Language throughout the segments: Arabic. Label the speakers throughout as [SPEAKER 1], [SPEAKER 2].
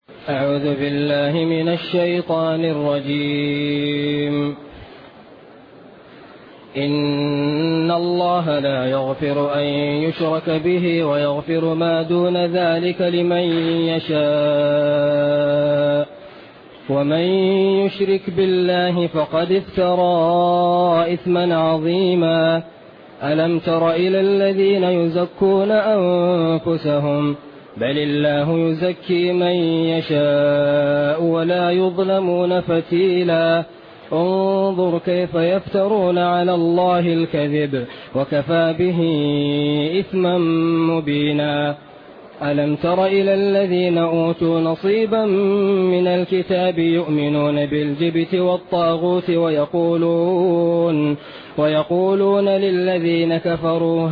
[SPEAKER 1] أعوذ بالله من الشيطان الرجيم. إن الله لا يغفر أن يشرك به ويغفر ما دون ذلك لمن يشاء، ومن يشرك بالله فقد افترى إثما عظيما. ألم تر إلى الذين يزكون أنفسهم؟ بل الله يزكي من يشاء ولا يظلمون فتيلا. انظر كيف يفترون على الله الكذب وكفى به إثما مبينا. ألم تر إلى الذين أوتوا نصيبا من الكتاب يؤمنون بالجبت والطاغوت ويقولون للذين كفروا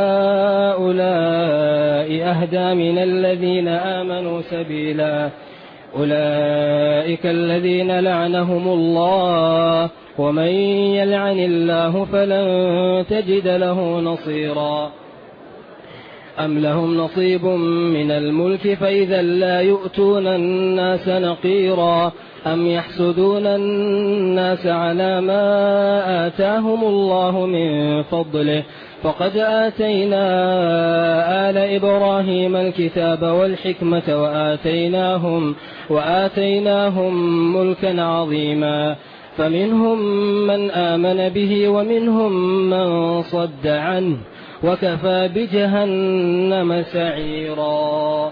[SPEAKER 1] هؤلاء أهدى من الذين آمنوا سبيلا. أولئك الذين لعنهم الله، ومن يلعن الله فلن تجد له نصيرا. أم لهم نصيب من الملك فإذا لا يؤتون الناس نقيرا. أم يحسدون الناس على ما آتاهم الله من فضله؟ فقد آتينا آل إبراهيم الكتاب والحكمة وآتيناهم ملكا عظيما. فمنهم من آمن به ومنهم من صد عنه، وكفى بجهنم سعيرا.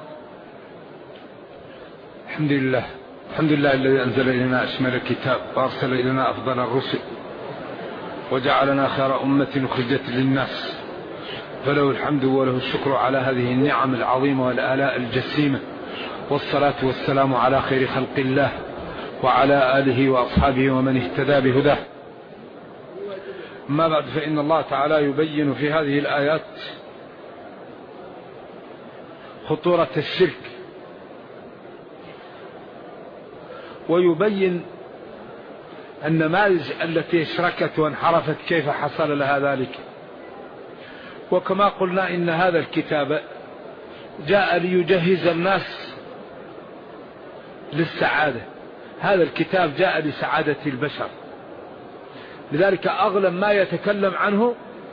[SPEAKER 2] الحمد لله الذي أنزل إلينا أشمل الكتاب وأرسل إلينا أفضل الرسل وجعلنا خير أمة أخرجت للناس، فله الحمد وله الشكر على هذه النعم العظيمة والآلاء الجسيمة، والصلاة والسلام على خير خلق الله وعلى آله وأصحابه ومن اهتدى بهداه. أما بعد، فإن الله تعالى يبين في هذه الآيات خطورة الشرك، ويبين النماذج التي اشركت وانحرفت كيف حصل لها ذلك. وكما قلنا إن هذا الكتاب جاء ليجهز الناس للسعادة، هذا الكتاب جاء لسعادة البشر، لذلك أغلب ما يتكلم عنه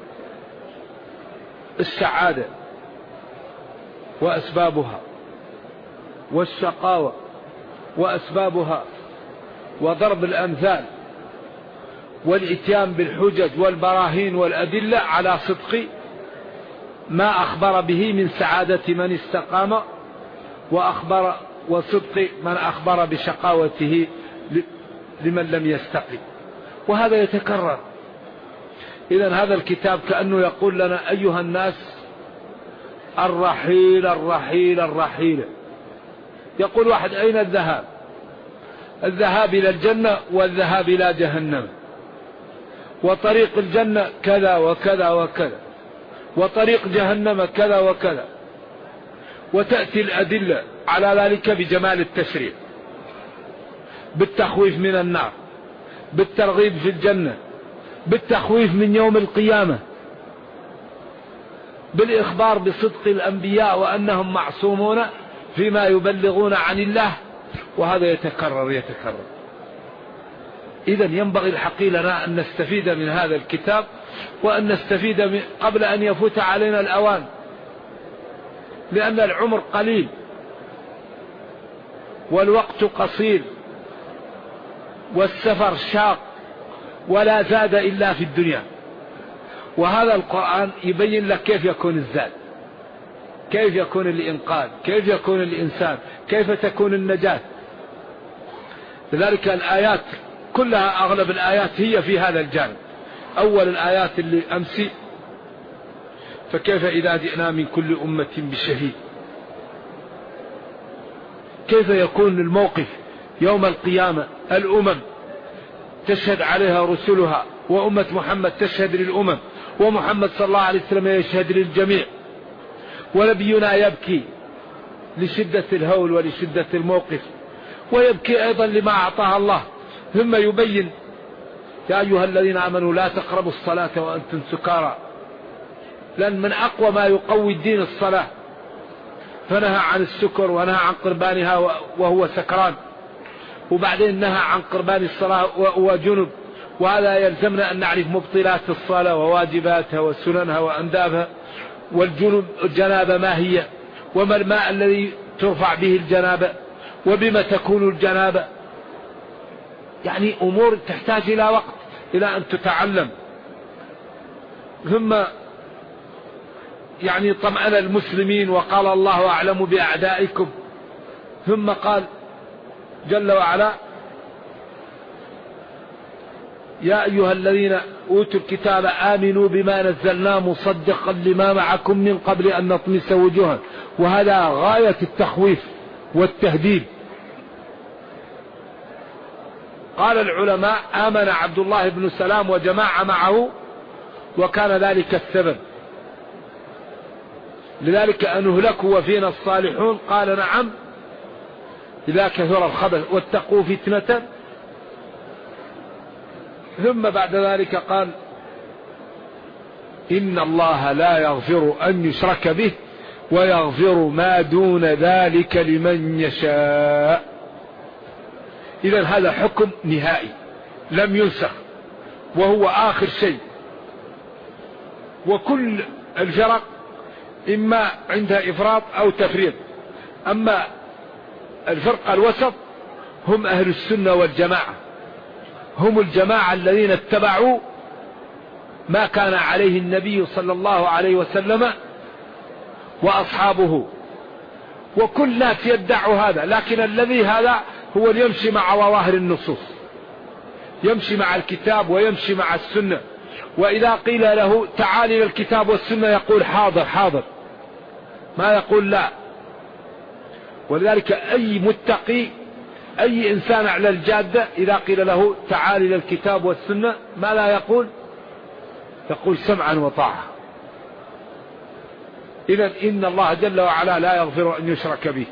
[SPEAKER 2] السعادة وأسبابها، والشقاوة وأسبابها، وضرب الأمثال، والإتيان بالحجج والبراهين والأدلة على صدق ما أخبر به من سعادة من استقام، وصدق من أخبر بشقاوته لمن لم يستقم، وهذا يتكرر. إذن هذا الكتاب كأنه يقول لنا أيها الناس الرحيل الرحيل الرحيل. يقول واحد أين الذهاب؟ الذهاب إلى الجنة والذهاب إلى جهنم، وطريق الجنة كذا وكذا وكذا، وطريق جهنم كذا وكذا، وتأتي الأدلة على ذلك بجمال التشريع، بالتخويف من النار، بالترغيب في الجنة، بالتخويف من يوم القيامة، بالإخبار بصدق الأنبياء وأنهم معصومون فيما يبلغون عن الله، وهذا يتكرر. إذن ينبغي الحقيقة لنا أن نستفيد من هذا الكتاب، وأن نستفيد قبل أن يفوت علينا الأوان، لأن العمر قليل والوقت قصير والسفر شاق ولا زاد إلا في الدنيا. وهذا القرآن يبين لك كيف يكون الزاد، كيف يكون الإنقاذ، كيف يكون الإنسان، كيف تكون النجاة. لذلك الآيات كلها، أغلب الآيات هي في هذا الجانب. أول الآيات اللي أمسي فكيف إذا جئنا من كل أمة بشهيد، كيف يكون الموقف يوم القيامة. الأمم تشهد عليها رسلها، وأمة محمد تشهد للأمم، ومحمد صلى الله عليه وسلم يشهد للجميع، ونبينا يبكي لشدة الهول ولشدة الموقف، ويبكي أيضا لما أعطاها الله. ثم يبين يا أيها الذين آمنوا لا تقربوا الصلاة وأنتم سكارى، لأن من أقوى ما يقوي الدين الصلاة، فنهى عن السكر ونهى عن قربانها وهو سكران، وبعدين نهى عن قربان الصلاة وجنب. وهذا يلزمنا أن نعرف مبطلات الصلاة وواجباتها وسننها وأندابها، والجنب الجنابة ما هي، وما الماء الذي ترفع به الجنابة، وبما تكون الجنابة. يعني أمور تحتاج إلى وقت إلى أن تتعلم. ثم يعني طمأن المسلمين وقال الله أعلم بأعدائكم. ثم قال جل وعلا يا أيها الذين أوتوا الكتاب آمنوا بما نزلنا مصدقا لما معكم من قبل أن نطمس وجوها. وهذا غاية التخويف والتهديد. قال العلماء آمن عبد الله بن سلام وجماعة معه وكان ذلك السبب، لذلك أن نهلكوا وفينا الصالحون. قال نعم إذا كثر الخبث واتقوا فتنة. ثم بعد ذلك قال إن الله لا يغفر أن يشرك به ويغفر ما دون ذلك لمن يشاء. إذن هذا حكم نهائي لم ينسخ وهو آخر شيء. وكل الفرق إما عندها إفراط أو تفريط. أما الفرقة الوسط هم أهل السنة والجماعة، هم الجماعة الذين اتبعوا ما كان عليه النبي صلى الله عليه وسلم وأصحابه. وكل ناس يدعوا هذا، لكن الذي هذا هو اللي يمشي مع ظواهر النصوص، يمشي مع الكتاب ويمشي مع السنة. وإذا قيل له تعال إلى الكتاب والسنة يقول حاضر حاضر، ما يقول لا. ولذلك أي متقي، أي إنسان على الجادة، إذا قيل له تعال إلى الكتاب والسنة ما لا يقول؟ يقول سمعا وطاعة. إذن إن الله جل وعلا لا يغفر أن يشرك به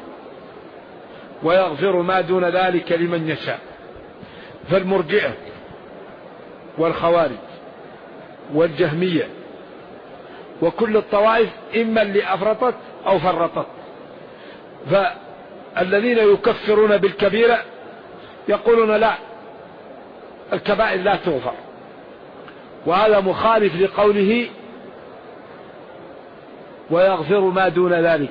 [SPEAKER 2] ويغفر ما دون ذلك لمن يشاء. فالمرجئة والخوارج والجهمية وكل الطوائف إما اللي أفرطت أو فرطت. فالذين يكفرون بالكبيرة يقولون لا، الكبائر لا تغفر، وهذا مخالف لقوله ويغفر ما دون ذلك.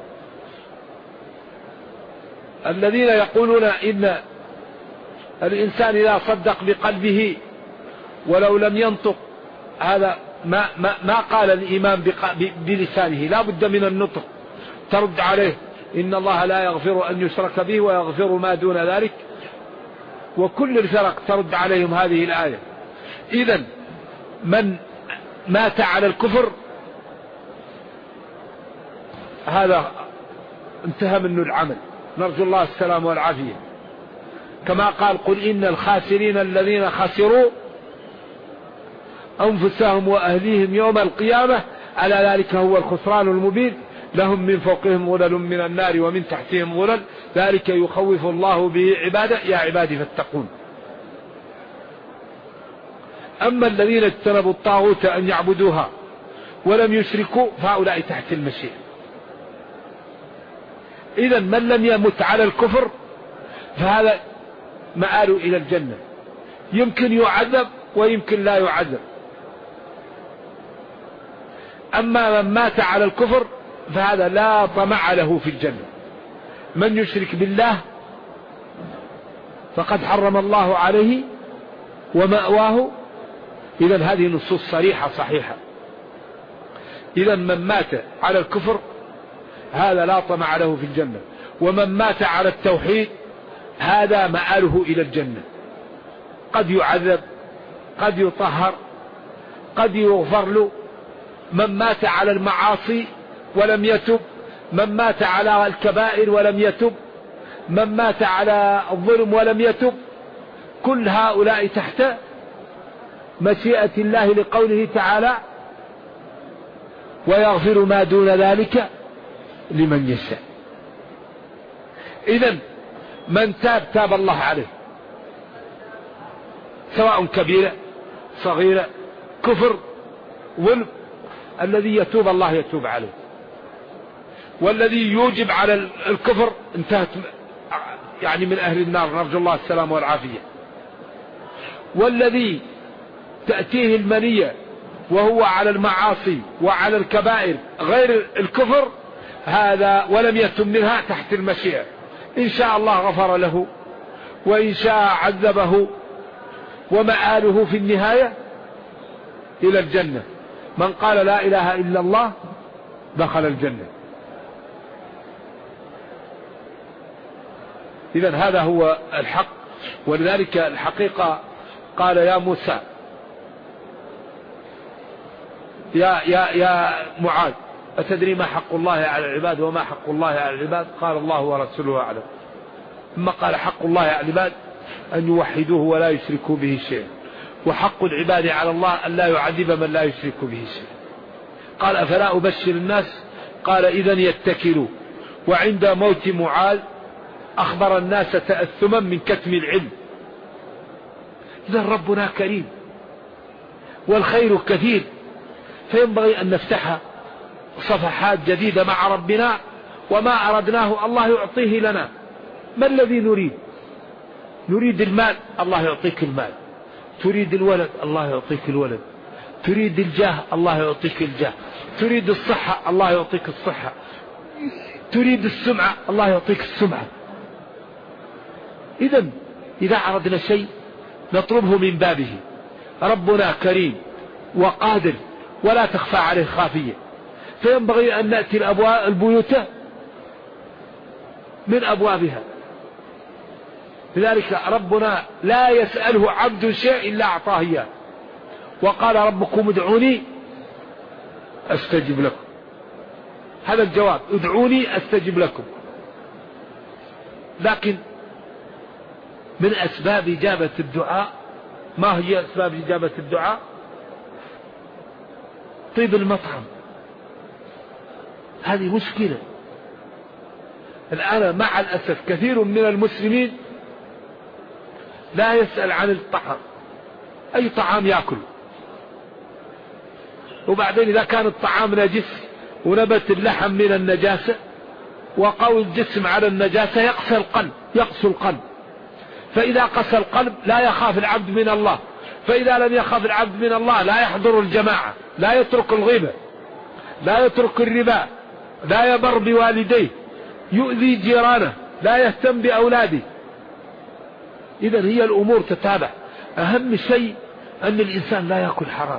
[SPEAKER 2] الذين يقولون إن الإنسان إذا صدق بقلبه ولو لم ينطق، هذا ما قال الإيمان بلسانه، لا بد من النطق. ترد عليه إن الله لا يغفر أن يشرك به ويغفر ما دون ذلك. وكل الفرق ترد عليهم هذه الآية. إذن من مات على الكفر هذا انتهى منه العمل، نرجو الله السلام والعافية. كما قال قل إن الخاسرين الذين خسروا أنفسهم وأهليهم يوم القيامة ألا ذلك هو الخسران المبين لهم من فوقهم ظلل من النار ومن تحتهم ظلل ذلك يخوف الله به عباده يا عبادي فاتقون. أما الذين اجتنبوا الطاغوت أن يعبدوها ولم يشركوا فهؤلاء تحت المشيئة. إذن من لم يمت على الكفر فهذا مآله إلى الجنة، يمكن يعذب ويمكن لا يعذب. أما من مات على الكفر فهذا لا طمع له في الجنة. من يشرك بالله فقد حرم الله عليه ومأواه. إذن هذه نصوص صريحة صحيحة. إذن من مات على الكفر هذا لا طمع له في الجنة، ومن مات على التوحيد هذا مآله إلى الجنة. قد يعذب، قد يطهر، قد يغفر له. من مات على المعاصي ولم يتب، من مات على الكبائر ولم يتب، من مات على الظلم ولم يتب، كل هؤلاء تحت مشيئة الله لقوله تعالى ويغفر ما دون ذلك لمن يشاء. إذن من تاب تاب الله عليه، سواء كبيرة صغيرة كفر ظلم، الذي يتوب الله يتوب عليه. والذي يوجب على الكفر انتهت يعني من أهل النار، نرجو الله السلام والعافية. والذي تأتيه المنية وهو على المعاصي وعلى الكبائر غير الكفر، هذا ولم يتم منها تحت المشيئة، إن شاء الله غفر له وإن شاء عذبه، ومآله في النهاية إلى الجنة. من قال لا إله إلا الله دخل الجنة. إذن هذا هو الحق. ولذلك الحقيقة قال يا موسى يا معاذ أتدري ما حق الله على العباد وما حق الله على العباد؟ قال الله ورسوله أعلم. ثم قال حق الله على العباد أن يوحدوه ولا يشركوا به شيئا، وحق العباد على الله أن لا يعذب من لا يشرك به شيئا. قال أفلا أبشر الناس؟ قال إذن يتكلوا. وعند موت معاذ أخبر الناس تأثما من كتم العلم. إذن ربنا كريم والخير كثير، فينبغي أن نفتح صفحات جديدة مع ربنا، وما أردناه الله يعطيه لنا. ما الذي نريد؟ نريد المال، الله يعطيك المال. تريد الولد، الله يعطيك الولد. تريد الجاه، الله يعطيك الجاه. تريد الصحة، الله يعطيك الصحة. تريد السمعة، الله يعطيك السمعة. إذا أردنا شيء نطلبه من بابه. ربنا كريم وقادر ولا تخفى عليه خافية، فينبغي أن نأتي البيوت من أبوابها. لذلك ربنا لا يسأله عبد شيء إلا أعطاه إياه. وقال ربكم ادعوني أستجب لكم. هذا الجواب، ادعوني أستجب لكم. لكن من أسباب إجابة الدعاء، ما هي أسباب إجابة الدعاء؟ طيب المطعم. هذه مشكلة الآن مع الأسف. كثير من المسلمين لا يسأل عن الطعام، أي طعام يأكل. وبعدين إذا كان الطعام نجس ونبت اللحم من النجاسة وقوي الجسم على النجاسة يقسو القلب. فإذا قسى القلب لا يخاف العبد من الله. فإذا لم يخاف العبد من الله لا يحضر الجماعة، لا يترك الغيبة، لا يترك الربا، لا يبر بوالديه، يؤذي جيرانه، لا يهتم بأولاده. إذن هي الأمور تتابع. أهم شيء أن الإنسان لا يأكل حرام.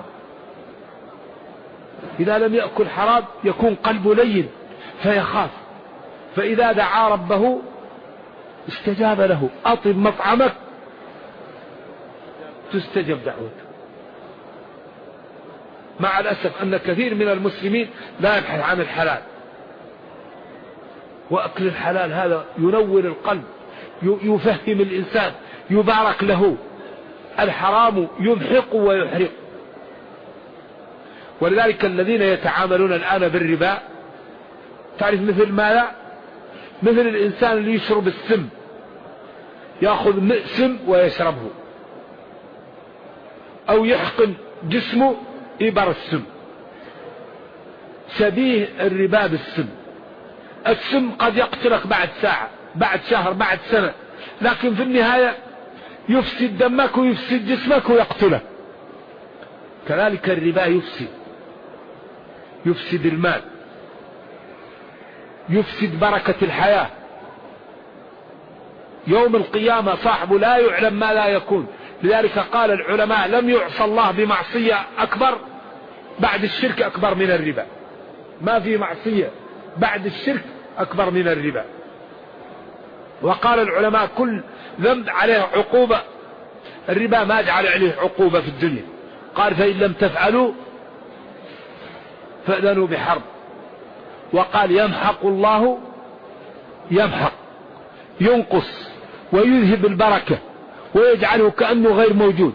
[SPEAKER 2] إذا لم يأكل حرام يكون قلبه لين فيخاف. فإذا دعا ربه استجاب له. أطب مطعمك تستجب دعوته. مع الأسف أن كثير من المسلمين لا يبحث عن الحلال. وأكل الحلال هذا ينور القلب، يفهم الإنسان، يبارك له. الحرام يمحق ويحرق. ولذلك الذين يتعاملون الآن بالربا، تعرف مثل ماذا؟ مثل الإنسان اللي يشرب السم، يأخذ سم ويشربه، أو يحقن جسمه إبر السم. شبيه الربا بالسم. السم قد يقتلك بعد ساعة، بعد شهر، بعد سنة، لكن في النهاية يفسد دمك ويفسد جسمك ويقتلك. كذلك الربا يفسد المال، يفسد بركة الحياة. يوم القيامة صاحبه لا يعلم ما لا يكون. لذلك قال العلماء لم يعصى الله بمعصية أكبر بعد الشرك أكبر من الربا. ما في معصية بعد الشرك أكبر من الربا. وقال العلماء كل ذنب عليه عقوبة، الربا ما جعل عليه عقوبة في الدنيا. قال فإن لم تفعلوا فأذنوا بحرب. وقال يمحق الله، ينقص ويذهب البركة ويجعله كأنه غير موجود.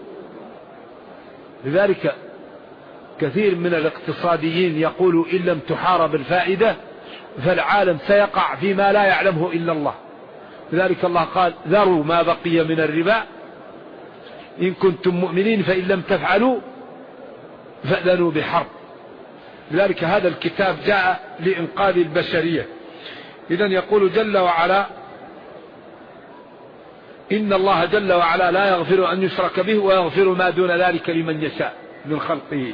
[SPEAKER 2] لذلك كثير من الاقتصاديين يقولوا إن لم تحارب الفائدة فالعالم سيقع فيما لا يعلمه إلا الله. لذلك الله قال ذروا ما بقي من الربا إن كنتم مؤمنين فإن لم تفعلوا فأذنوا بحرب. لذلك هذا الكتاب جاء لإنقاذ البشرية إذن يقول جل وعلا: إن الله جل وعلا لا يغفر أن يشرك به ويغفر ما دون ذلك لمن يشاء من خلقه،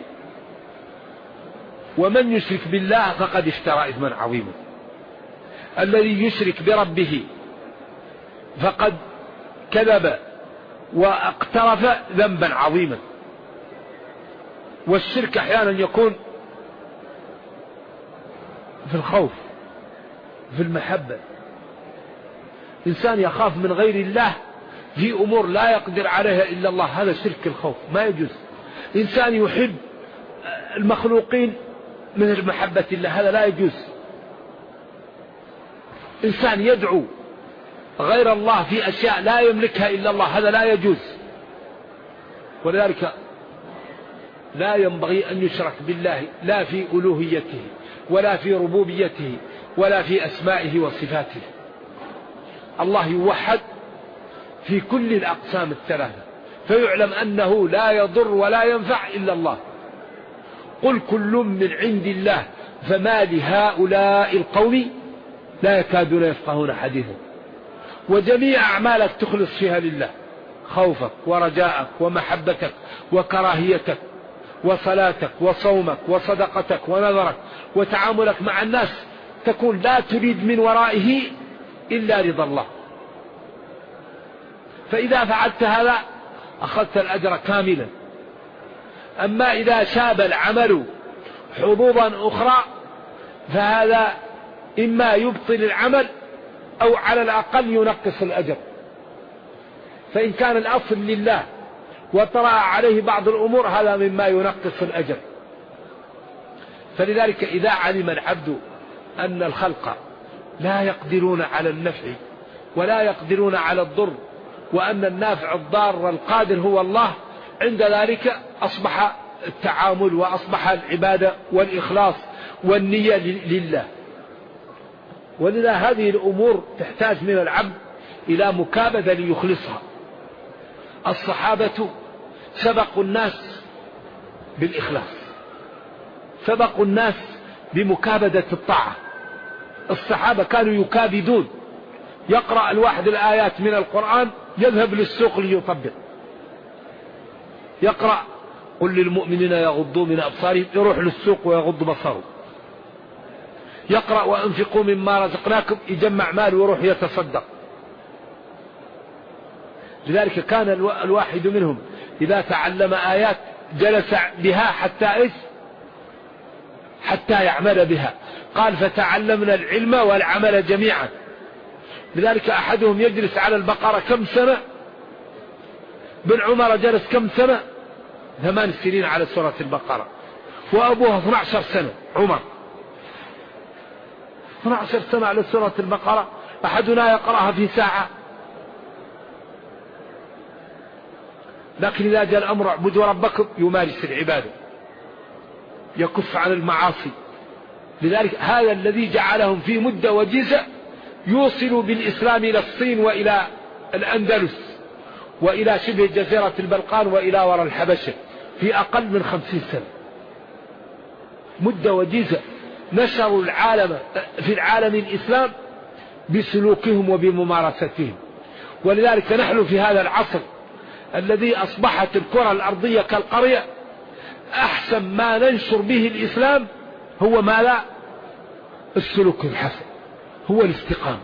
[SPEAKER 2] ومن يشرك بالله فقد اشترى إثما عظيما. الذي يشرك بربه فقد كذب واقترف ذنبا عظيما. والشرك أحيانا يكون في الخوف، في المحبة. إنسان يخاف من غير الله في أمور لا يقدر عليها إلا الله، هذا شرك الخوف، ما يجوز. إنسان يحب المخلوقين من محبة الله، هذا لا يجوز. إنسان يدعو غير الله في أشياء لا يملكها إلا الله، هذا لا يجوز. ولذلك لا ينبغي أن يشرك بالله لا في ألوهيته ولا في ربوبيته ولا في أسمائه وصفاته. الله يوحد في كل الأقسام الثلاثة، فيعلم أنه لا يضر ولا ينفع إلا الله. قل كل من عند الله فما لهؤلاء القوم لا يكادون يفقهون حديثا. وجميع أعمالك تخلص فيها لله، خوفك ورجاءك ومحبتك وكراهيتك وصلاتك وصومك وصدقتك ونذرك وتعاملك مع الناس تكون لا تريد من ورائه إلا رضا الله. فإذا فعلت هذا أخذت الأجر كاملا. أما إذا شاب العمل حظوظا أخرى فهذا إما يبطل العمل أو على الأقل ينقص الأجر. فإن كان الأصل لله وطرأ عليه بعض الأمور هذا مما ينقص الأجر. فلذلك إذا علم العبد أن الخلق لا يقدرون على النفع ولا يقدرون على الضر، وأن النافع الضار القادر هو الله، عند ذلك أصبح التعامل وأصبح العبادة والإخلاص والنية لله. ولذا هذه الأمور تحتاج من العبد إلى مكابدة ليخلصها. الصحابة سبقوا الناس بالإخلاص، سبقوا الناس بمكابدة الطاعة. الصحابة كانوا يكابدون، يقرأ الواحد الآيات من القرآن يذهب للسوق ليطبق، يقرأ قل للمؤمنين يغضوا من أبصارهم، يروح للسوق ويغض بصره، يقرأ وأنفقوا مما رزقناكم، يجمع مال ويروح يتصدق. لذلك كان الواحد منهم إذا تعلم آيات جلس بها حتى يعمل بها. قال فتعلمنا العلم والعمل جميعا. لذلك أحدهم يجلس على البقرة كم سنة؟ بن عمر جلس كم سنة؟ 8 سنين على سورة البقرة، وأبوه 12 سنة عمر، 12 سنة على سورة البقرة. أحدنا يقرأها في ساعة. لكن إذا جاء الأمر اعبدوا ربكم يمارس العبادة، يكف عن المعاصي. لذلك هذا الذي جعلهم في مدة وجيزة يوصل بالإسلام إلى الصين وإلى الأندلس وإلى شبه جزيرة البلقان وإلى وراء الحبشة في أقل من 50 سنة، مدة وجيزة. نشروا العالم في العالم الإسلام بسلوكهم وبممارستهم. ولذلك نحن في هذا العصر الذي أصبحت الكرة الأرضية كالقرية، أحسن ما ننشر به الإسلام هو ما لا السلوك الحسن، هو الاستقامة.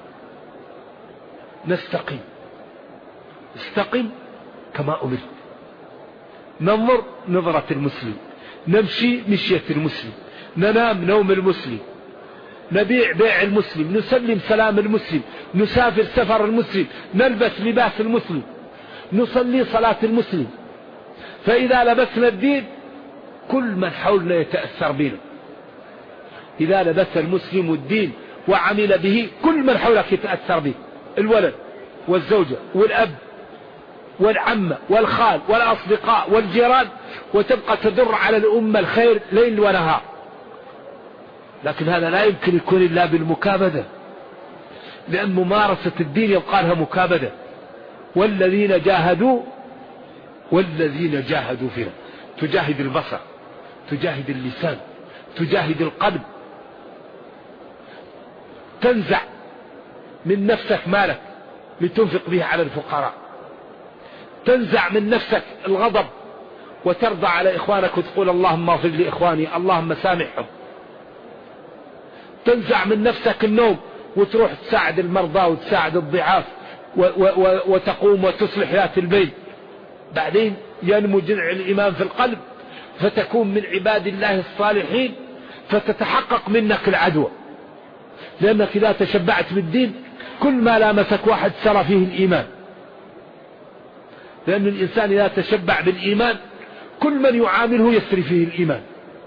[SPEAKER 2] نستقيم، استقم كما أمرت، ننظر نظرة المسلم، نمشي مشية المسلم، ننام نوم المسلم، نبيع بيع المسلم، نسلم سلام المسلم، نسافر سفر المسلم، نلبس لباس المسلم، نصلي صلاة المسلم. فإذا لبسنا الدين كل من حولنا يتأثر بنا. إذا لبس المسلم الدين وعمل به كل من حولك يتأثر به، الولد والزوجة والأب والعمة والخال والأصدقاء والجيران، وتبقى تدر على الأمة الخير ليل ونهار. لكن هذا لا يمكن يكون إلا بالمكابدة، لأن ممارسة الدين يبقى لها مكابدة. والذين جاهدوا فينا، تجاهد البصر، تجاهد اللسان، تجاهد القلب، تنزع من نفسك مالك لتنفق به على الفقراء، تنزع من نفسك الغضب وترضى على إخوانك وتقول اللهم اغفر لإخواني، اللهم سامحهم. تنزع من نفسك النوم وتروح تساعد المرضى وتساعد الضعاف وتقوم وتصلح ذات البين. بعدين ينمو جذع الإيمان في القلب فتكون من عباد الله الصالحين، فتتحقق منك العدوى، لأنك إذا تشبعت بالدين كل ما لامسك واحد سرى فيه الإيمان. لأن الإنسان إذا تشبع بالإيمان كل من يعامله يسري فيه الإيمان.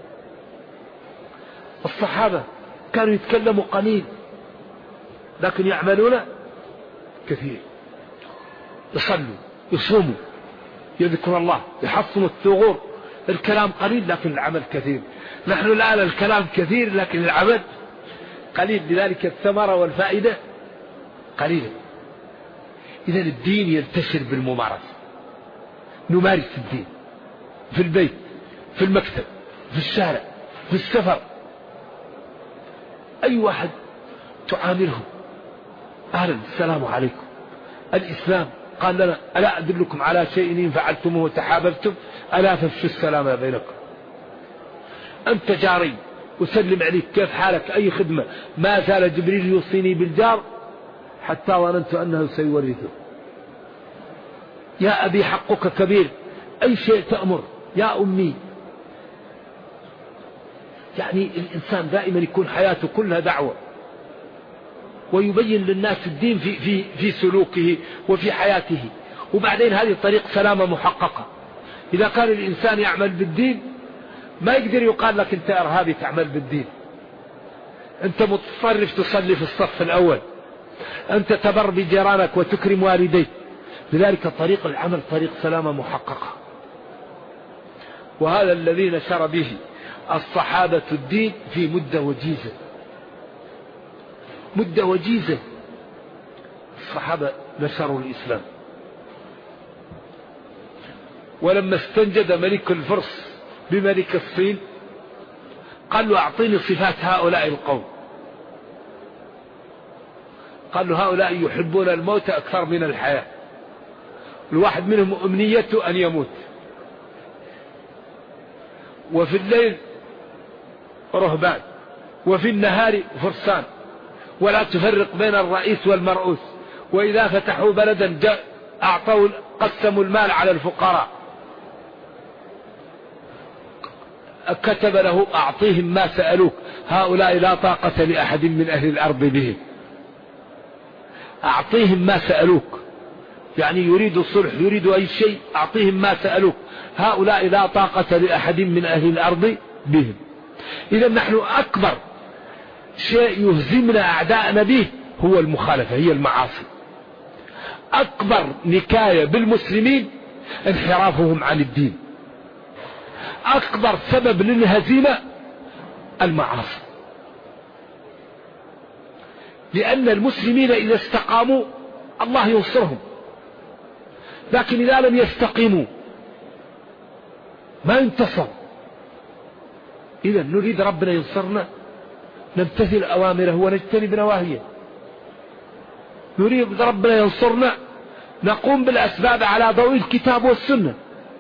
[SPEAKER 2] الصحابة كانوا يتكلموا قليل لكن يعملون كثير، يصلوا يصوموا يذكر الله يحصنوا الثغور. الكلام قليل لكن العمل كثير. نحن الآن الكلام كثير لكن العمل قليل، لذلك الثمرة والفائدة قليلة. إذن الدين ينتشر بالممارسة، نمارس الدين في البيت، في المكتب، في الشارع، في السفر. أي واحد تعامله أهلا السلام عليكم. الإسلام قال لنا ألا أدلكم على شيء إن فعلتموه وتحاببتم ألا فافشوا السلام بينكم. أنت جاري أسلم عليك كيف حالك أي خدمة، ما زال جبريل يوصيني بالجار حتى ظننت أنه سيورثه. يا أبي حقك كبير أي شيء تأمر، يا أمي. يعني الإنسان دائما يكون حياته كلها دعوة، ويبين للناس الدين في سلوكه وفي حياته. وبعدين هذه طريق سلامة محققة. إذا كان الإنسان يعمل بالدين ما يقدر يقال لك أنت إرهابي تعمل بالدين، أنت متصرف تصلي في الصف الأول، أنت تبر بجيرانك وتكرم والديك. لذلك طريق العمل طريق سلامة محققة. وهذا الذي نشر به الصحابة الدين في مدة وجيزة، مدة وجيزة الصحابة نشروا الإسلام. ولما استنجد ملك الفرس بملك الصين قال له أعطيني صفات هؤلاء القوم. قال له هؤلاء يحبون الموت أكثر من الحياة، الواحد منهم أمنيته أن يموت، وفي الليل رهبان وفي النهار فرسان، ولا تفرق بين الرئيس والمرؤوس، وإذا فتحوا بلدا أعطوا قسموا المال على الفقراء. كتب له أعطيهم ما سألوك، هؤلاء لا طاقة لأحد من أهل الأرض بهم. أعطيهم ما سألوك، يعني يريد الصلح يريد أي شيء أعطيهم ما سألوك، هؤلاء لا طاقة لأحد من أهل الأرض بهم. إذا نحن أكبر شيء يهزمنا أعداءنا به هو المخالفة، هي المعاصي. أكبر نكاية بالمسلمين انحرافهم عن الدين، أكبر سبب للهزيمة المعاصي. لأن المسلمين إذا استقاموا الله ينصرهم، لكن إذا لم يستقيموا ما ينتصر. إذا نريد ربنا ينصرنا نمتثل أوامره ونجتنب نواهيه. نريد ربنا ينصرنا نقوم بالأسباب على ضوء الكتاب والسنة.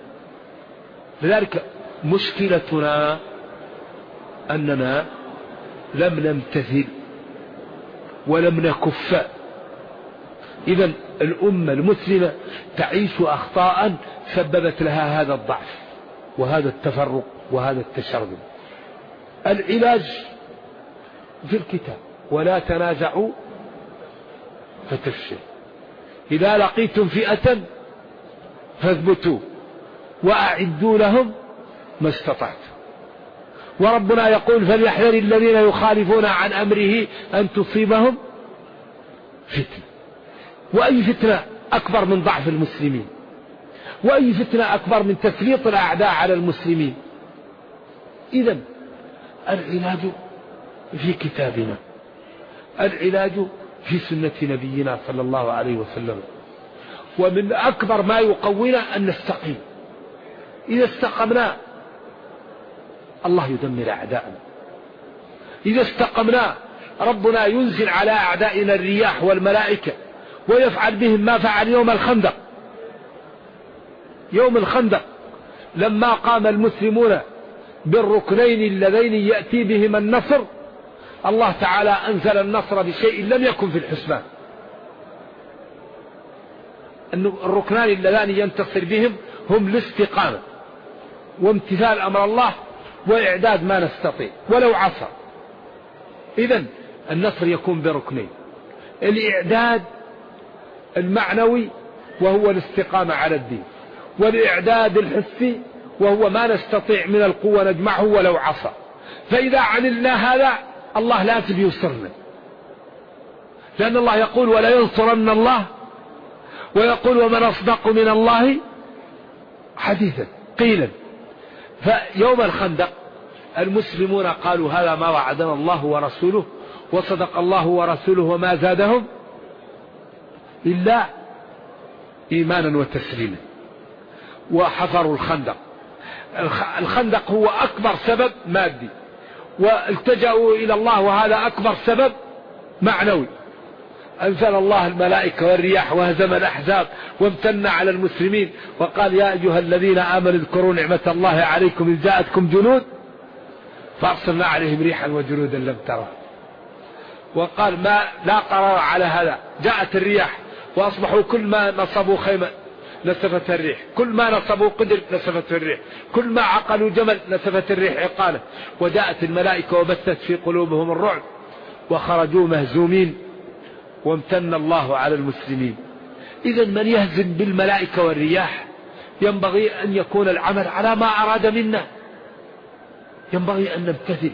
[SPEAKER 2] لذلك مشكلتنا أننا لم نمتثل ولم نكف. إذن الأمة المسلمة تعيش أخطاء سببت لها هذا الضعف وهذا التفرق وهذا التشرذم. العلاج في الكتاب ولا تنازعوا فتفشل. إذا لقيتم فئة فاثبتوا وأعدوا لهم ما استطعتم. وربنا يقول فليحذر الذين يخالفون عن أمره أن تصيبهم فتنة. وأي فتنة أكبر من ضعف المسلمين؟ وأي فتنة أكبر من تسليط الأعداء على المسلمين؟ إذن العلاج في كتابنا، العلاج في سنة نبينا صلى الله عليه وسلم. ومن أكبر ما يقوينا أن نستقيم. إذا استقمنا الله يدمر أعداءنا، إذا استقمنا ربنا ينزل على أعدائنا الرياح والملائكة ويفعل بهم ما فعل يوم الخندق. يوم الخندق لما قام المسلمون بالركنين اللذين يأتي بهما النصر، الله تعالى أنزل النصر بشيء لم يكن في الحسبان. أن الركنان اللذان ينتصر بهم هم الاستقامة وامتثال أمر الله وإعداد ما نستطيع ولو عصى. إذن النصر يكون بركنين: الإعداد المعنوي وهو الاستقامة على الدين، والإعداد الحسي وهو ما نستطيع من القوة نجمعه ولو عصى. فإذا عملنا هذا الله لازم ينصرنا، لأن الله يقول: ولا ينصرن الله، ويقول: ومن أصدق من الله حديثا قيلا. فيوم الخندق المسلمون قالوا: هذا ما وعدنا الله ورسوله، وصدق الله ورسوله وما زادهم إلا إيمانا وتسليما. وحفروا الخندق. الخندق هو أكبر سبب مادي، والتجأوا إلى الله وهذا أكبر سبب معنوي. أنزل الله الملائكة والرياح وهزم الأحزاب وامتن على المسلمين وقال: يا أيها الذين آمنوا اذكروا نعمة الله عليكم إذ جاءتكم جنود فأرسلنا عليهم ريحا وجنودا لم تروا. وقال: ما لا قرار على هذا، جاءت الرياح وأصبحوا كل ما نصبوا خيمة نسفت الريح، كل ما نصبوا قدر نسفت الريح، كل ما عقلوا جمل نسفت الريح عقاله. وجاءت الملائكة وبثت في قلوبهم الرعب وخرجوا مهزومين وامتن الله على المسلمين. إذن من يهزم بالملائكة والرياح ينبغي أن يكون العمل على ما أراد منا، ينبغي أن نمتثل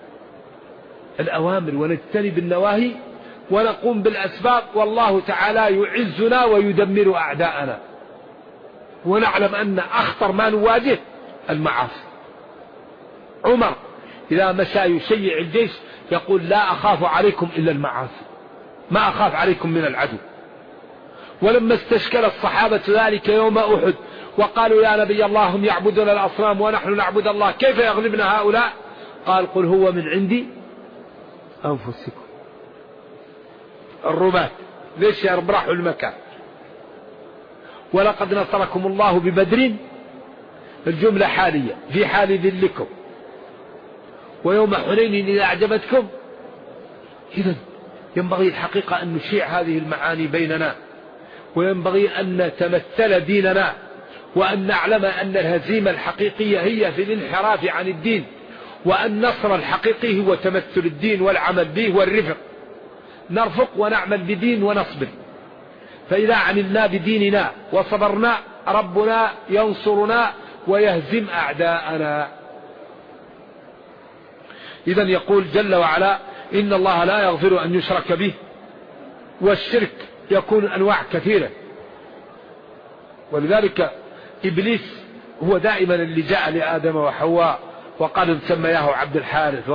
[SPEAKER 2] الأوامر ونجتنب النواهي ونقوم بالأسباب، والله تعالى يعزنا ويدمر أعداءنا. ونعلم أن أخطر ما نواجه المعاصي. عمر إذا مشى يشيع الجيش يقول: لا أخاف عليكم إلا المعاصي، ما أخاف عليكم من العدو. ولما استشكل الصحابة ذلك يوم أحد وقالوا: يا نبي الله، هم يعبدون الأصنام ونحن نعبد الله، كيف يغلبنا هؤلاء؟ قال: قل هو من عندي أنفسكم. الرماة ليش يربحوا المكان؟ ولقد نصركم الله ببدر، الجملة حالية في حال ذلكم، ويوم حنين إذا أعجبتكم. إذن ينبغي الحقيقة أن نشيع هذه المعاني بيننا، وينبغي أن نتمثل ديننا، وأن نعلم أن الهزيمة الحقيقية هي في الانحراف عن الدين، وأن النصر الحقيقي هو تمثل الدين والعمل به والرفق. نرفق ونعمل بدين ونصبر، فإذا عملنا بديننا وصبرنا ربنا ينصرنا ويهزم أعداءنا. إذن يقول جل وعلا: إن الله لا يغفر أن يشرك به. والشرك يكون أنواع كثيرة، ولذلك إبليس هو دائما اللي جاء لآدم وحواء وقال سمياه عبد الحارث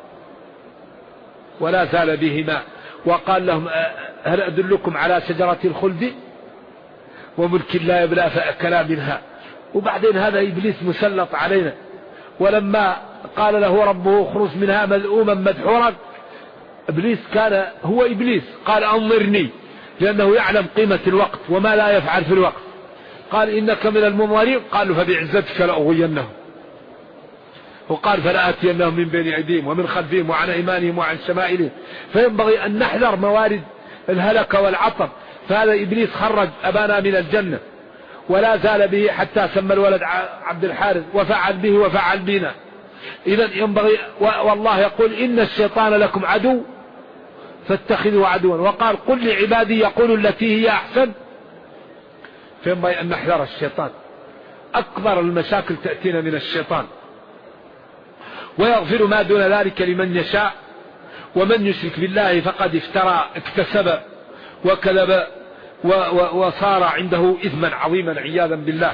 [SPEAKER 2] ولا زال بهما، وقال لهم: هل أدلكم على شجرة الخلد وملك لا يبلى فأكلا منها. وبعدين هذا إبليس مسلط علينا، ولما قال له ربه: اخرج منها مذءوما مدحورا، إبليس كان هو إبليس قال: أنظرني، لأنه يعلم قيمة الوقت وما لا يفعل في الوقت. قال: إنك من المنظرين. قالوا: فبعزتك لأغوينهم. وقال: فلآتينهم من بين أيديهم ومن خلفهم وعن أيمانهم وعن شمائلهم. فينبغي أن نحذر موارد الهلكة والعطب. فهذا إبليس خرج أبانا من الجنة ولا زال به حتى سمى الولد عبد الحارث وفعل به وفعل بنا. إذن ينبغي، والله يقول: إن الشيطان لكم عدو فاتخذوا عدوا، وقال: قل لعبادي يقولوا التي هي أحسن. فينبغي أن نحذر الشيطان، أكبر المشاكل تأتينا من الشيطان. ويغفر ما دون ذلك لمن يشاء، ومن يشرك بالله فقد اكتسب وكذب وصار عنده إثما عظيما عياذا بالله.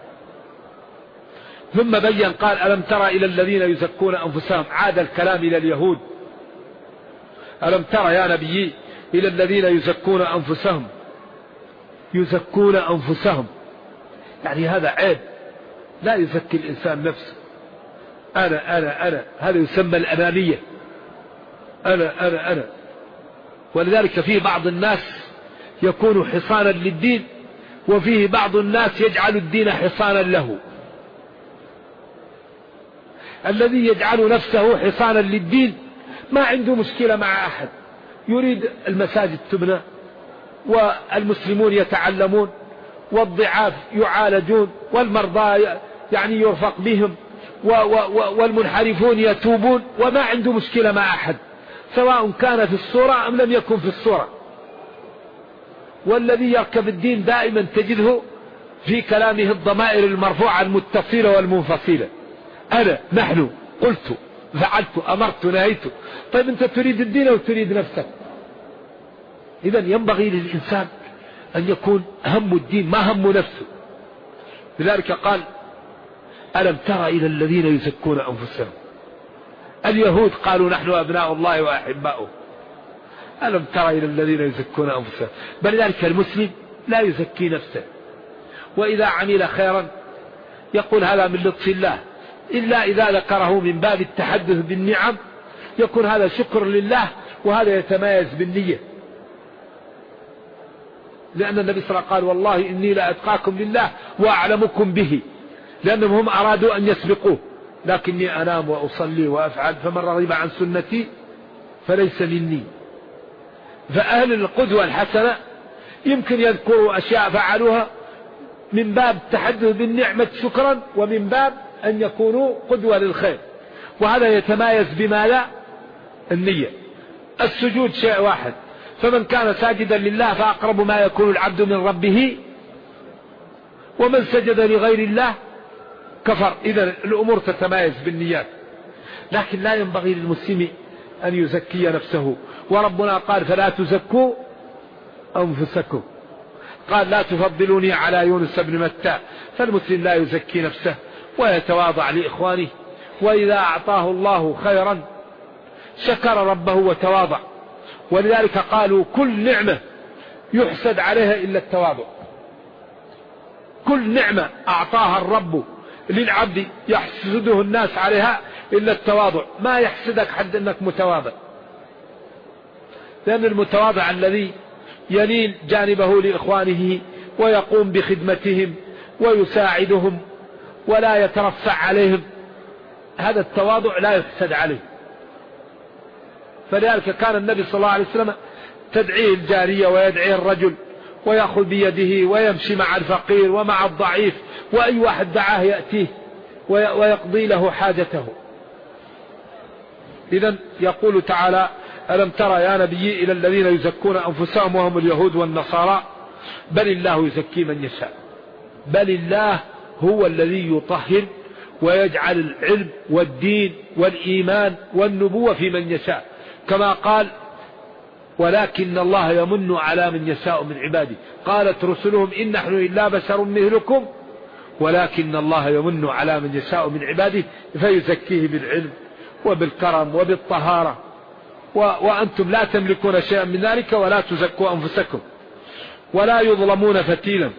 [SPEAKER 2] ثم بين قال: ألم ترى إلى الذين يزكون أنفسهم. عاد الكلام إلى اليهود: ألم ترى يا نبي إلى الذين يزكون أنفسهم. يزكون أنفسهم يعني هذا عيب، لا يزكي الإنسان نفسه. أنا هذا يسمى الأنانية. أنا. ولذلك فيه بعض الناس يكون حصانا للدين، وفيه بعض الناس يجعل الدين حصانا له. الذي يجعل نفسه حصانا للدين ما عنده مشكلة مع أحد، يريد المساجد تبنى والمسلمون يتعلمون والضعاف يعالجون والمرضى يعني يرفق بهم والمنحرفون يتوبون، وما عنده مشكلة مع أحد سواء كان في الصورة أم لم يكن في الصورة. والذي يركب الدين دائما تجده في كلامه الضمائر المرفوعة المتصلة والمنفصلة، أنا، نحن، قلت، فعلت، أمرت، نهيت. طيب أنت تريد الدين أو تريد نفسك؟ إذن ينبغي للإنسان أن يكون هم الدين ما هم نفسه. لذلك قال ألم تر إلى الذين يزكون أنفسهم. اليهود قالوا نحن أبناء الله وأحباؤه. ألم تر إلى الذين يزكون أنفسهم. بل ذلك المسلم لا يزكي نفسه، وإذا عمل خيرا يقول هذا من لطف الله، إلا إذا ذكره من باب التحدث بالنعم يكون هذا شكر لله، وهذا يتميز بالنية. لأن النبي صلى الله عليه وسلم قال والله إني لأتقاكم لله وأعلمكم به، لأنهم هم أرادوا أن يسبقوه، لكني أنام وأصلي وأفعل، فمن رغب عن سنتي فليس مني. فأهل القدوة الحسنة يمكن يذكروا أشياء فعلوها من باب التحدث بالنعمة شكرا، ومن باب أن يكونوا قدوة للخير، وهذا يتمايز بما لا النية. السجود شيء واحد، فمن كان ساجدا لله فأقرب ما يكون العبد من ربه، ومن سجد لغير الله كفر. إذن الأمور تتمايز بالنيات، لكن لا ينبغي للمسلم أن يزكي نفسه. وربنا قال فلا تزكوا أنفسكم، قال لا تفضلوني على يونس بن متى. فالمسلم لا يزكي نفسه ويتواضع لإخوانه، وإذا أعطاه الله خيرا شكر ربه وتواضع. ولذلك قالوا كل نعمة يحسد عليها إلا التواضع. كل نعمة أعطاها الرب للعبد يحسده الناس عليها إلا التواضع. ما يحسدك حد أنك متواضع، لأن المتواضع الذي يلين جانبه لإخوانه ويقوم بخدمتهم ويساعدهم ولا يترفع عليهم، هذا التواضع لا يحسد عليه. فلذلك كان النبي صلى الله عليه وسلم تدعيه الجارية ويدعيه الرجل ويأخذ بيده ويمشي مع الفقير ومع الضعيف، وأي واحد دعاه يأتيه ويقضي له حاجته. إذن يقول تعالى ألم ترى يا نبي إلى الذين يزكون أنفسهم وهم اليهود والنصارى بل الله يزكي من يشاء. بل الله هو الذي يطهر ويجعل العلم والدين والإيمان والنبوة في من يشاء، كما قال ولكن الله يمن على من يشاء من عباده. قالت رسلهم إن نحن إلا بشر مثلكم ولكن الله يمن على من يشاء من عباده فيزكيه بالعلم وبالكرم وبالطهارة، وأنتم لا تملكون شيئا من ذلك ولا تزكوا أنفسكم ولا يظلمون فتيلا.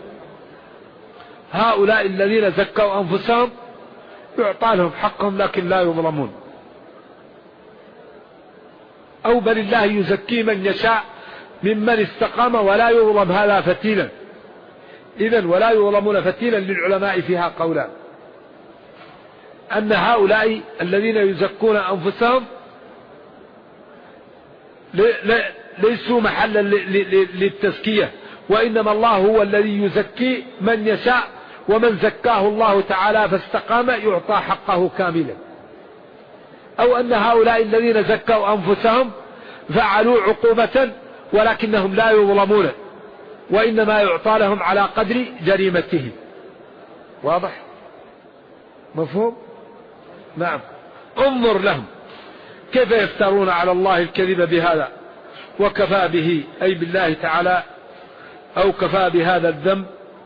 [SPEAKER 2] هؤلاء الذين زكوا أنفسهم يعطى لهم حقهم لكن لا يظلمون. أو بل الله يزكي من يشاء ممن استقام ولا يظلم هذا فتيلا. إذن ولا يظلمون فتيلا للعلماء فيها قولان، أن هؤلاء الذين يزكون أنفسهم ليسوا محلا للتزكية، وإنما الله هو الذي يزكي من يشاء، ومن زكاه الله تعالى فاستقام يعطى حقه كاملا. أو أن هؤلاء الذين زكوا أنفسهم فعلوا عقوبة ولكنهم لا يظلمون، وإنما يعطى لهم على قدر جريمتهم. واضح؟ مفهوم؟ نعم. انظر لهم كيف يفترون على الله الكذب بهذا، وكفى به أي بالله تعالى، أو كفى بهذا الذنب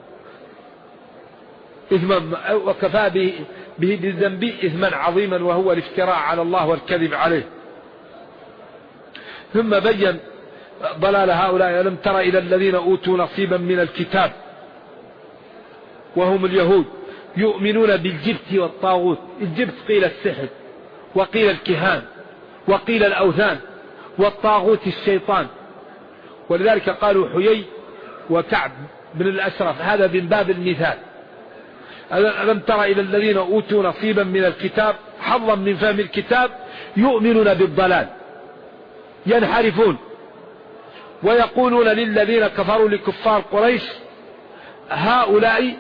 [SPEAKER 2] إثما، وكفى به بالذنب إثما عظيما وهو الافتراء على الله والكذب عليه. ثم بين ضلال هؤلاء. ألم تر إلى الذين أوتوا نصيبا من الكتاب وهم اليهود يؤمنون بالجبت والطاغوت. الجبت قيل السحر وقيل الكهان وقيل الأوثان والطاغوت الشيطان. ولذلك قالوا حيي وكعب بن الأشرف هذا من باب المثال. ألم تر إلى الذين أوتوا نصيبا من الكتاب حظا من فهم الكتاب يؤمنون بالضلال ينحرفون ويقولون للذين كفروا لكفار قريش هؤلاء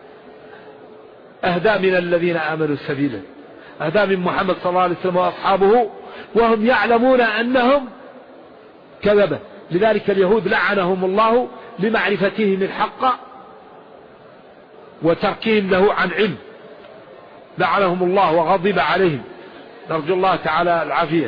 [SPEAKER 2] أهدى من الذين آمنوا سبيلا، أهدى من محمد صلى الله عليه وسلم وأصحابه وهم يعلمون أنهم كذبة. لذلك اليهود لعنهم الله لمعرفتهم الحق وتركهم له عن علم، لعنهم الله وغضب عليهم، نرجو الله تعالى العافية،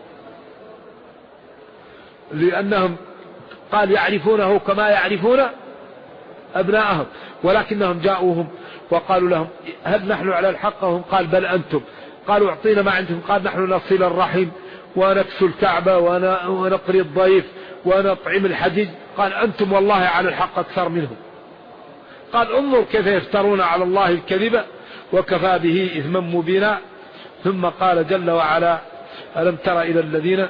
[SPEAKER 2] لأنهم قال يعرفونه كما يعرفون أبناءهم، ولكنهم جاءوهم وقالوا لهم هل نحن على الحق؟ وهم قال بل أنتم. قالوا اعطينا ما عندكم، قال نحن نصل الرحم ونكسو الكعبة ونقري الضيف ونطعم الحديد. قال أنتم والله على الحق أكثر منهم. قال انظر كيف يفترون على الله الكذب وكفى به إثما مبينا. ثم قال جل وعلا ألم تر إلى الذين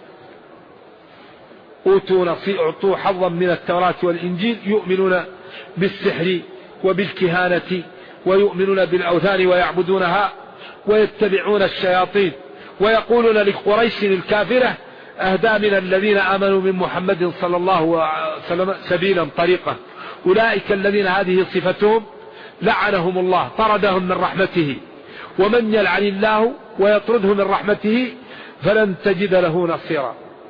[SPEAKER 2] أعطوا حظا من التوراة والإنجيل يؤمنون بالسحر وبالكهانة ويؤمنون بالأوثان ويعبدونها ويتبعون الشياطين ويقولون لقريش الكافرة أهدى من الذين آمنوا من محمد صلى الله عليه وسلم سبيلا طريقا. أولئك الذين هذه صفتهم لعنهم الله طردهم من رحمته، ومن يلعن الله ويطرده من رحمته فلن تجد له نصيرا.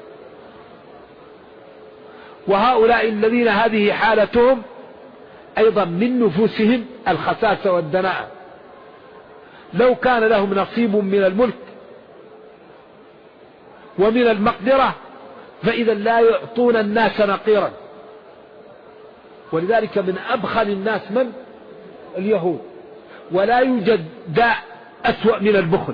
[SPEAKER 2] وهؤلاء الذين هذه حالتهم أيضا من نفوسهم الخساسة والدناءة، لو كان لهم نصيب من الملك ومن المقدرة فإذا لا يعطون الناس نقيرا. ولذلك من أبخل الناس من اليهود، ولا يوجد داء أسوأ من البخل.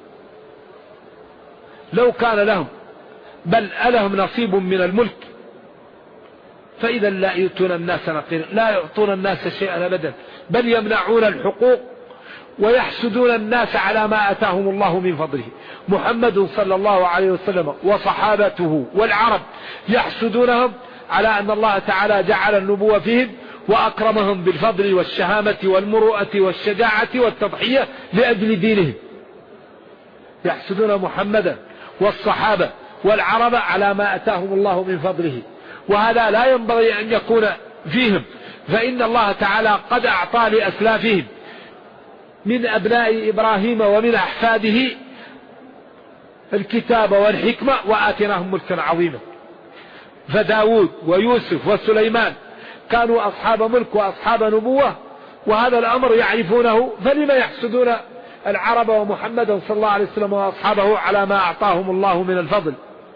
[SPEAKER 2] لو كان لهم بل ألهم نصيب من الملك فإذا لا يؤتون الناس نقيرا، لا يعطون الناس شيئا أبدا، بل يمنعون الحقوق ويحسدون الناس على ما أتاهم الله من فضله. محمد صلى الله عليه وسلم وصحابته والعرب يحسدونهم على أن الله تعالى جعل النبوة فيهم وأكرمهم بالفضل والشهامة والمروءة والشجاعة والتضحية لأجل دينهم. يحسدون محمدا والصحابة والعرب على ما أتاهم الله من فضله، وهذا لا ينبغي أن يكون فيهم، فإن الله تعالى قد أعطى لأسلافهم من أبناء إبراهيم ومن أحفاده الكتاب والحكمة وآتناهم ملكا عظيما. فداود ويوسف وسليمان كانوا أصحاب ملك وأصحاب نبوة، وهذا الأمر يعرفونه، فلما يحسدون العرب ومحمدا صلى الله عليه وسلم وأصحابه على ما أعطاهم الله من الفضل؟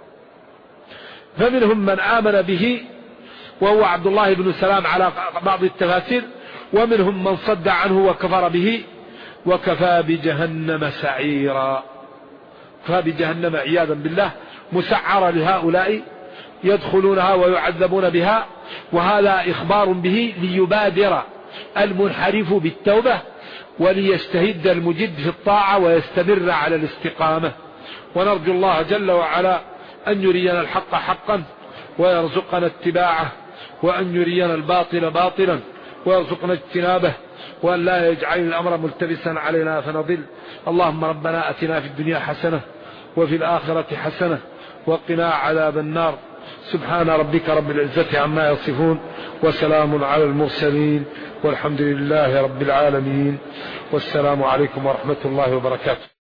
[SPEAKER 2] فمنهم من آمن به وهو عبد الله بن سلام على بعض التفاسير، ومنهم من صد عنه وكفر به، وكفى بجهنم سعيرا. كفى بجهنم عياذا بالله مسعرة لهؤلاء يدخلونها ويعذبون بها. وهذا إخبار به ليبادر المنحرف بالتوبة وليستهد المجد في الطاعة ويستمر على الاستقامة. ونرجو الله جل وعلا أن يرينا الحق حقا ويرزقنا اتباعه، وأن يرينا الباطل باطلا ويرزقنا اجتنابه، وأن لا يجعل الأمر ملتبسا علينا فنضل. اللهم ربنا أتنا في الدنيا حسنة وفي الآخرة حسنة وقنا عذاب النار. سبحان ربك رب العزة عما يصفون وسلام على المرسلين والحمد لله رب العالمين، والسلام عليكم ورحمة الله وبركاته.